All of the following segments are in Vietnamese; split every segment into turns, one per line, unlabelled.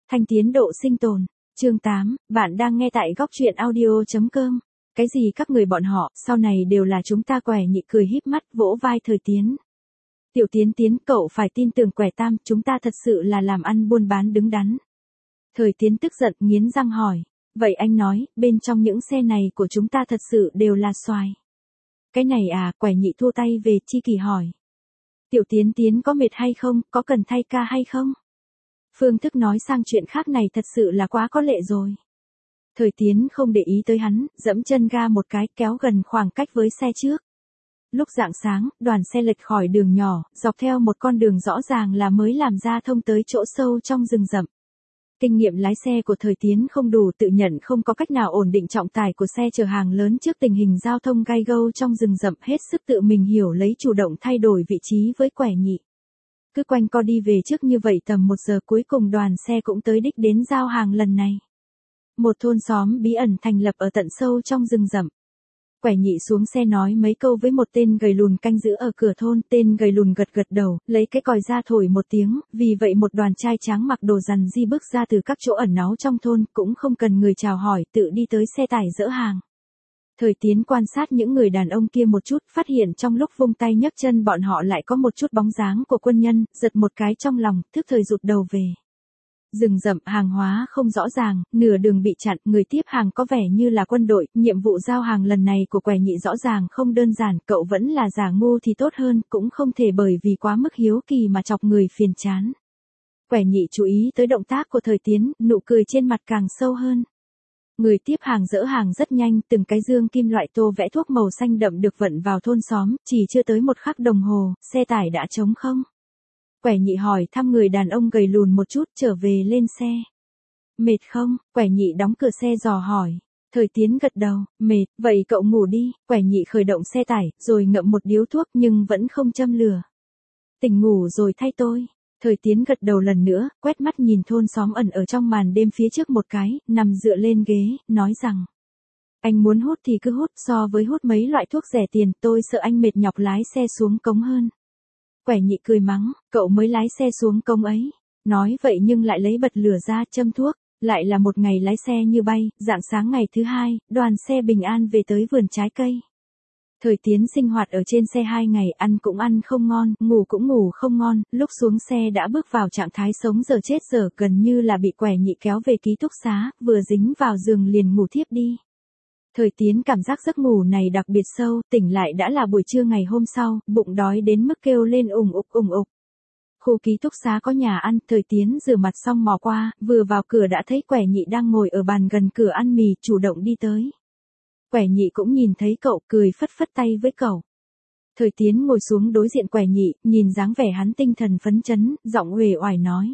Thanh tiến độ sinh tồn. Chương 8, bạn đang nghe tại góc truyện audio.com. Cái gì các người bọn họ, sau này đều là chúng ta. Quẻ nhị cười híp mắt vỗ vai Thời Tiến. Tiểu Tiến Tiến, cậu phải tin tưởng Quẻ Tam, chúng ta thật sự là làm ăn buôn bán đứng đắn. Thời Tiến tức giận nghiến răng hỏi. Vậy anh nói, bên trong những xe này của chúng ta thật sự đều là xoài. Cái này à, Quẻ nhị thua tay về chi kỳ hỏi. Tiểu Tiến Tiến có mệt hay không, có cần thay ca hay không? Phương thức nói sang chuyện khác này thật sự là quá có lệ rồi. Thời Tiến không để ý tới hắn, dẫm chân ga một cái kéo gần khoảng cách với xe trước. Lúc rạng sáng, đoàn xe lệch khỏi đường nhỏ, dọc theo một con đường rõ ràng là mới làm ra thông tới chỗ sâu trong rừng rậm. Kinh nghiệm lái xe của Thời Tiến không đủ, tự nhận không có cách nào ổn định trọng tải của xe chở hàng lớn trước tình hình giao thông gai gâu trong rừng rậm, hết sức tự mình hiểu lấy, chủ động thay đổi vị trí với Quẻ nhị. Cứ quanh co đi về trước như vậy tầm 1 giờ, cuối cùng đoàn xe cũng tới đích đến giao hàng lần này. Một thôn xóm bí ẩn thành lập ở tận sâu trong rừng rậm. Quẻ nhị xuống xe nói mấy câu với một tên gầy lùn canh giữ ở cửa thôn, tên gầy lùn gật gật đầu, lấy cái còi ra thổi một tiếng, vì vậy một đoàn trai tráng mặc đồ rằn di bước ra từ các chỗ ẩn náu trong thôn, cũng không cần người chào hỏi, tự đi tới xe tải dỡ hàng. Thời Tiến quan sát những người đàn ông kia một chút, phát hiện trong lúc vung tay nhấc chân bọn họ lại có một chút bóng dáng của quân nhân, giật một cái trong lòng, thức thời rụt đầu về. Rừng rậm, hàng hóa không rõ ràng, nửa đường bị chặn, người tiếp hàng có vẻ như là quân đội, nhiệm vụ giao hàng lần này của Quẻ nhị rõ ràng không đơn giản, cậu vẫn là giả ngu thì tốt hơn, cũng không thể bởi vì quá mức hiếu kỳ mà chọc người phiền chán. Quẻ nhị chú ý tới động tác của Thời Tiến, nụ cười trên mặt càng sâu hơn. Người tiếp hàng dỡ hàng rất nhanh, từng cái dương kim loại tô vẽ thuốc màu xanh đậm được vận vào thôn xóm, chỉ chưa tới 1 khắc đồng hồ, xe tải đã trống không. Quẻ nhị hỏi thăm người đàn ông gầy lùn một chút, trở về lên xe. Mệt không? Quẻ nhị đóng cửa xe dò hỏi. Thời Tiến gật đầu, mệt, vậy cậu ngủ đi. Quẻ nhị khởi động xe tải, rồi ngậm một điếu thuốc nhưng vẫn không châm lửa. Tỉnh ngủ rồi thay tôi. Thời Tiến gật đầu lần nữa, quét mắt nhìn thôn xóm ẩn ở trong màn đêm phía trước một cái, nằm dựa lên ghế, nói rằng. Anh muốn hút thì cứ hút, so với hút mấy loại thuốc rẻ tiền, tôi sợ anh mệt nhọc lái xe xuống cống hơn. Quẻ nhị cười mắng, cậu mới lái xe xuống cống ấy. Nói vậy nhưng lại lấy bật lửa ra châm thuốc, lại là một ngày lái xe như bay. Rạng sáng ngày thứ 2, đoàn xe bình an về tới vườn trái cây. Thời Tiến sinh hoạt ở trên xe 2 ngày, ăn cũng ăn không ngon, ngủ cũng ngủ không ngon, lúc xuống xe đã bước vào trạng thái sống giờ chết giờ, gần như là bị Quẻ nhị kéo về ký túc xá, vừa dính vào giường liền ngủ thiếp đi. Thời Tiến cảm giác giấc ngủ này đặc biệt sâu, tỉnh lại đã là buổi trưa ngày hôm sau, bụng đói đến mức kêu lên ủng ục ủng ục. Khu ký túc xá có nhà ăn, Thời Tiến rửa mặt xong mò qua, vừa vào cửa đã thấy Quẻ nhị đang ngồi ở bàn gần cửa ăn mì, chủ động đi tới. Quẻ nhị cũng nhìn thấy cậu, cười phất phất tay với cậu. Thời Tiến ngồi xuống đối diện Quẻ nhị, nhìn dáng vẻ hắn tinh thần phấn chấn, giọng uể oải nói.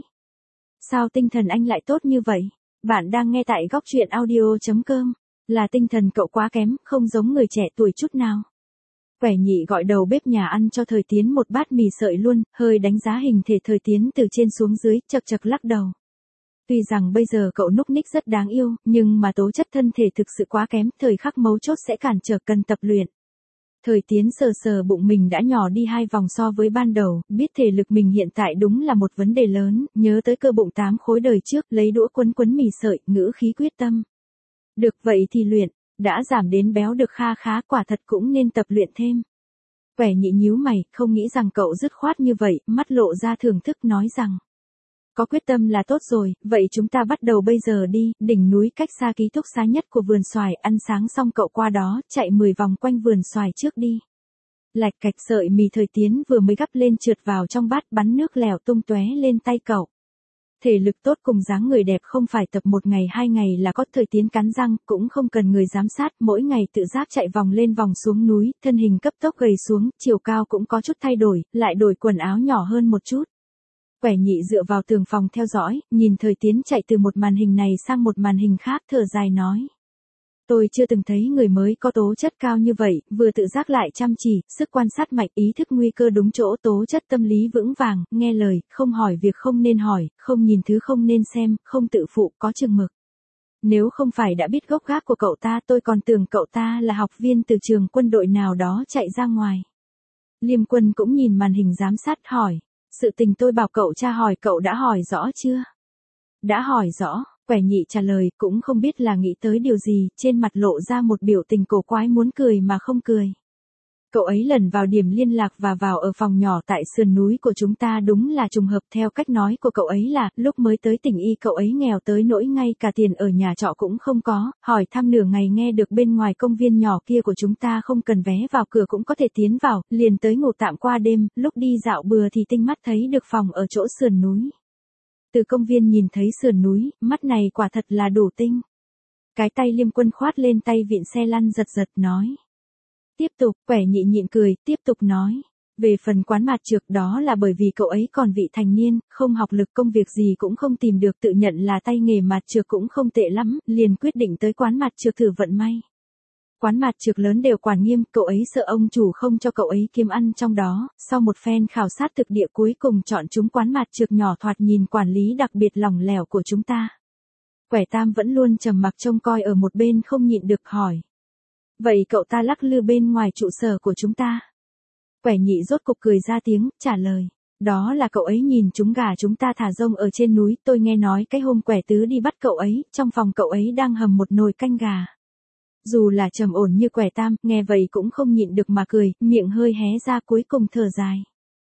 Sao tinh thần anh lại tốt như vậy? Bạn đang nghe tại góc truyện audio.com. Là tinh thần cậu quá kém, không giống người trẻ tuổi chút nào. Quẻ nhị gọi đầu bếp nhà ăn cho Thời Tiến một bát mì sợi luôn, hơi đánh giá hình thể Thời Tiến từ trên xuống dưới, chật chật lắc đầu. Tuy rằng bây giờ cậu núc ních rất đáng yêu, nhưng mà tố chất thân thể thực sự quá kém, thời khắc mấu chốt sẽ cản trở, cần tập luyện. Thời Tiến sờ sờ bụng mình đã nhỏ đi 2 vòng so với ban đầu, biết thể lực mình hiện tại đúng là một vấn đề lớn, nhớ tới cơ bụng 8 khối đời trước, lấy đũa quấn mì sợi, ngữ khí quyết tâm. Được vậy thì luyện, đã giảm đến béo được kha khá, quả thật cũng nên tập luyện thêm. Quẻ nhị nhíu mày, không nghĩ rằng cậu dứt khoát như vậy, mắt lộ ra thưởng thức nói rằng. Có quyết tâm là tốt rồi, vậy chúng ta bắt đầu bây giờ đi, đỉnh núi cách xa ký túc xá nhất của vườn xoài, ăn sáng xong cậu qua đó, chạy 10 vòng quanh vườn xoài trước đi. Lạch cạch sợi mì Thời Tiến vừa mới gắp lên trượt vào trong bát, bắn nước lèo tung tóe lên tay cậu. Thể lực tốt cùng dáng người đẹp không phải tập 1 ngày 2 ngày là có. Thời Tiến cắn răng, cũng không cần người giám sát, mỗi ngày tự giác chạy vòng lên vòng xuống núi, thân hình cấp tốc gầy xuống, chiều cao cũng có chút thay đổi, lại đổi quần áo nhỏ hơn một chút. Quẻ nhị dựa vào tường phòng theo dõi, nhìn Thời Tiến chạy từ một màn hình này sang một màn hình khác, thở dài nói. Tôi chưa từng thấy người mới có tố chất cao như vậy, vừa tự giác lại chăm chỉ, sức quan sát mạnh, ý thức nguy cơ đúng chỗ, tố chất tâm lý vững vàng, nghe lời, không hỏi việc không nên hỏi, không nhìn thứ không nên xem, không tự phụ, có chừng mực. Nếu không phải đã biết gốc gác của cậu ta, tôi còn tưởng cậu ta là học viên từ trường quân đội nào đó chạy ra ngoài. Liêm Quân cũng nhìn màn hình giám sát hỏi. Sự tình tôi bảo cậu tra hỏi cậu đã hỏi rõ chưa? đã hỏi rõ, Quẻ Nhị trả lời, cũng không biết là nghĩ tới điều gì, trên mặt lộ ra một biểu tình cổ quái muốn cười mà không cười. Cậu ấy lần vào điểm liên lạc và vào ở phòng nhỏ tại sườn núi của chúng ta đúng là trùng hợp, theo cách nói của cậu ấy là, lúc mới tới tỉnh Y cậu ấy nghèo tới nỗi ngay cả tiền ở nhà trọ cũng không có, hỏi thăm nửa ngày nghe được bên ngoài công viên nhỏ kia của chúng ta không cần vé vào cửa cũng có thể tiến vào, liền tới ngủ tạm qua đêm, lúc đi dạo bừa thì tinh mắt thấy được phòng ở chỗ sườn núi. Từ công viên nhìn thấy sườn núi, mắt này quả thật là đủ tinh. Cái tay Liêm Quân khoát lên tay vịn xe lăn giật giật nói. Tiếp tục, Quẻ Nhị nhịn cười, tiếp tục nói. Về phần quán mạt trược đó là bởi vì cậu ấy còn vị thành niên, không học lực công việc gì cũng không tìm được, tự nhận là tay nghề mạt trược cũng không tệ lắm, liền quyết định tới quán mạt trược thử vận may. Quán mạt trược lớn đều quản nghiêm, cậu ấy sợ ông chủ không cho cậu ấy kiếm ăn trong đó, sau một phen khảo sát thực địa cuối cùng chọn chúng quán mạt trược nhỏ thoạt nhìn quản lý đặc biệt lỏng lẻo của chúng ta. Quẻ Tam vẫn luôn trầm mặc trông coi ở một bên không nhịn được hỏi. Vậy cậu ta lắc lư bên ngoài trụ sở của chúng ta? Quẻ Nhị rốt cục cười ra tiếng, trả lời. Đó là cậu ấy nhìn chúng gà chúng ta thả rông ở trên núi, tôi nghe nói cái hôm Quẻ Tứ đi bắt cậu ấy, trong phòng cậu ấy đang hầm một nồi canh gà. Dù là trầm ổn như Quẻ Tam, nghe vậy cũng không nhịn được mà cười, miệng hơi hé ra cuối cùng thở dài.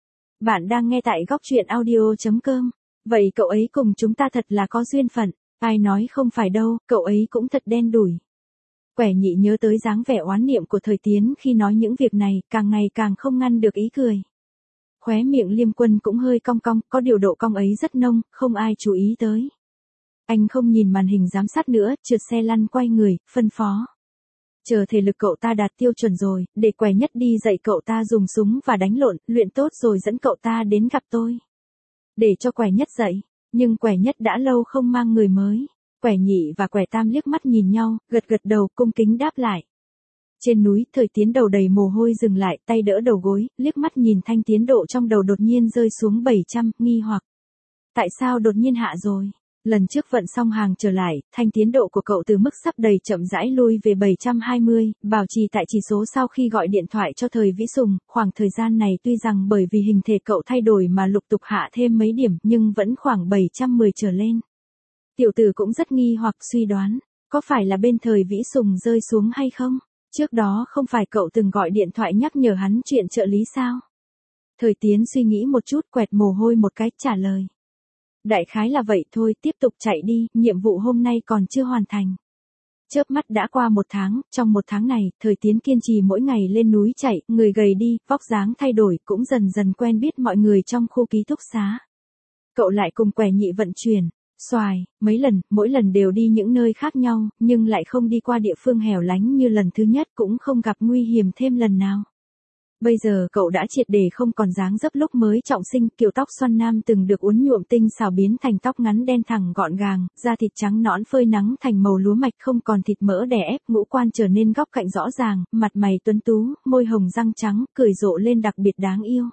Bạn đang nghe tại góc truyện audio.com. Vậy cậu ấy cùng chúng ta thật là có duyên phận, ai nói không phải đâu, cậu ấy cũng thật đen đủi. Quẻ Nhị nhớ tới dáng vẻ oán niệm của Thời Tiến khi nói những việc này, càng ngày càng không ngăn được ý cười. Khóe miệng Liêm Quân cũng hơi cong cong, có điều độ cong ấy rất nông, không ai chú ý tới. Anh không nhìn màn hình giám sát nữa, trượt xe lăn quay người, phân phó. Chờ thể lực cậu ta đạt tiêu chuẩn rồi, để Quẻ Nhất đi dạy cậu ta dùng súng và đánh lộn, luyện tốt rồi dẫn cậu ta đến gặp tôi. Để cho Quẻ Nhất dạy, nhưng Quẻ Nhất đã lâu không mang người mới. Quẻ Nhị và Quẻ Tam liếc mắt nhìn nhau, gật gật đầu, cung kính đáp lại. Trên núi, Thời Tiến đầu đầy mồ hôi dừng lại, tay đỡ đầu gối, liếc mắt nhìn thanh tiến độ trong đầu đột nhiên rơi xuống 700, nghi hoặc. Tại sao đột nhiên hạ rồi? Lần trước vận xong hàng trở lại, thanh tiến độ của cậu từ mức sắp đầy chậm rãi lui về 720, bảo trì tại chỉ số sau khi gọi điện thoại cho Thời Vĩ Sùng, khoảng thời gian này tuy rằng bởi vì hình thể cậu thay đổi mà lục tục hạ thêm mấy điểm nhưng vẫn khoảng 710 trở lên. Tiểu tử cũng rất nghi hoặc suy đoán, có phải là bên Thời Vĩ Sùng rơi xuống hay không? Trước đó không phải cậu từng gọi điện thoại nhắc nhở hắn chuyện trợ lý sao? Thời Tiến suy nghĩ một chút, quẹt mồ hôi một cái, trả lời. Đại khái là vậy thôi, tiếp tục chạy đi, nhiệm vụ hôm nay còn chưa hoàn thành. Chớp mắt đã qua 1 tháng, trong 1 tháng này, Thời Tiến kiên trì mỗi ngày lên núi chạy, người gầy đi, vóc dáng thay đổi, cũng dần dần quen biết mọi người trong khu ký túc xá. Cậu lại cùng Quẻ Nhị vận chuyển. Xoài, mấy lần, mỗi lần đều đi những nơi khác nhau, nhưng lại không đi qua địa phương hẻo lánh như lần thứ nhất, cũng không gặp nguy hiểm thêm lần nào. Bây giờ cậu đã triệt để không còn dáng dấp lúc mới trọng sinh, kiểu tóc xoăn nam từng được uốn nhuộm tinh xảo biến thành tóc ngắn đen thẳng gọn gàng, da thịt trắng nõn phơi nắng thành màu lúa mạch, không còn thịt mỡ đè ép, ngũ quan trở nên góc cạnh rõ ràng, mặt mày tuấn tú, môi hồng răng trắng, cười rộ lên đặc biệt đáng yêu.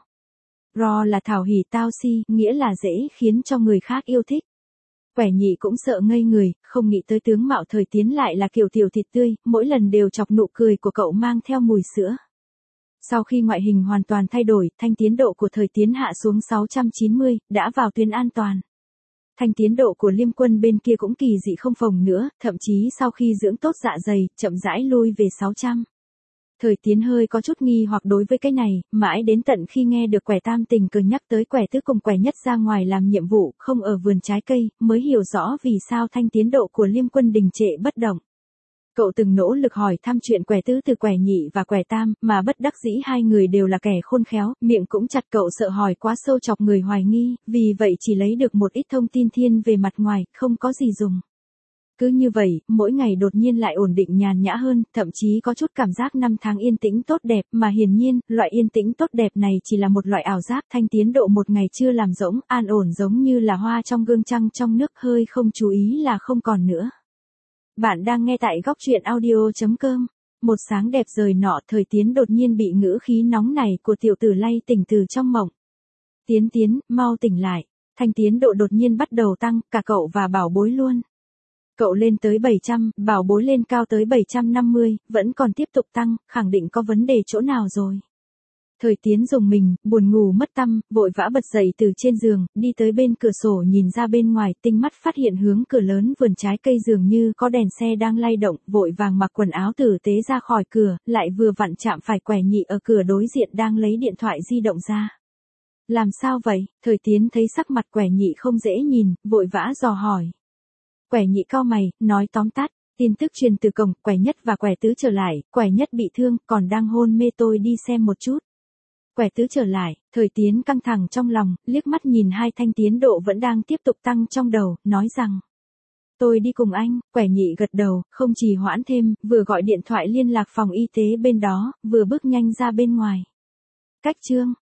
Ro là thảo hỉ tao si, nghĩa là dễ khiến cho người khác yêu thích. Quẻ Nhị cũng sợ ngây người, không nghĩ tới tướng mạo Thời Tiến lại là kiểu tiểu thịt tươi, mỗi lần đều chọc nụ cười của cậu mang theo mùi sữa. Sau khi ngoại hình hoàn toàn thay đổi, thanh tiến độ của Thời Tiến hạ xuống 690, đã vào tuyến an toàn. Thanh tiến độ của Liêm Quân bên kia cũng kỳ dị không phồng nữa, thậm chí sau khi dưỡng tốt dạ dày, chậm rãi lui về 600. Thời Tiến hơi có chút nghi hoặc đối với cái này, mãi đến tận khi nghe được Quẻ Tam tình cờ nhắc tới Quẻ Tứ cùng Quẻ Nhất ra ngoài làm nhiệm vụ, không ở vườn trái cây, mới hiểu rõ vì sao thanh tiến độ của Liêm Quân đình trệ bất động. Cậu từng nỗ lực hỏi thăm chuyện Quẻ Tứ từ Quẻ Nhị và Quẻ Tam, mà bất đắc dĩ hai người đều là kẻ khôn khéo, miệng cũng chặt, cậu sợ hỏi quá sâu chọc người hoài nghi, vì vậy chỉ lấy được một ít thông tin thiên về mặt ngoài, không có gì dùng. Cứ như vậy, mỗi ngày đột nhiên lại ổn định nhàn nhã hơn, thậm chí có chút cảm giác 5 tháng yên tĩnh tốt đẹp, mà hiển nhiên, loại yên tĩnh tốt đẹp này chỉ là một loại ảo giác, thanh tiến độ một ngày chưa làm rỗng, an ổn giống như là hoa trong gương trăng trong nước, hơi không chú ý là không còn nữa. Bạn đang nghe tại góc truyện audio.com. Một sáng đẹp rời nọ, Thời Tiến đột nhiên bị ngữ khí nóng này của tiểu tử lay tỉnh từ trong mộng. Tiến, mau tỉnh lại. Thanh tiến độ đột nhiên bắt đầu tăng, cả cậu và bảo bối luôn. Cậu lên tới 700, bảo bối lên cao tới 750, vẫn còn tiếp tục tăng, khẳng định có vấn đề chỗ nào rồi. Thời Tiến dùng mình, buồn ngủ mất tăm, vội vã bật dậy từ trên giường, đi tới bên cửa sổ nhìn ra bên ngoài, tinh mắt phát hiện hướng cửa lớn vườn trái cây dường như có đèn xe đang lay động, vội vàng mặc quần áo tử tế ra khỏi cửa, lại vừa vặn chạm phải Quẻ Nhị ở cửa đối diện đang lấy điện thoại di động ra. Làm sao vậy? Thời Tiến thấy sắc mặt Quẻ Nhị không dễ nhìn, vội vã dò hỏi. Quẻ Nhị cau mày, nói tóm tắt. Tin tức truyền từ cổng, Quẻ Nhất và Quẻ Tứ trở lại, Quẻ Nhất bị thương, còn đang hôn mê, tôi đi xem một chút. Quẻ Tứ trở lại, Thời Tiến căng thẳng trong lòng, liếc mắt nhìn hai thanh tiến độ vẫn đang tiếp tục tăng trong đầu, nói rằng. Tôi đi cùng anh. Quẻ Nhị gật đầu, không trì hoãn thêm, vừa gọi điện thoại liên lạc phòng y tế bên đó, vừa bước nhanh ra bên ngoài. Cách chương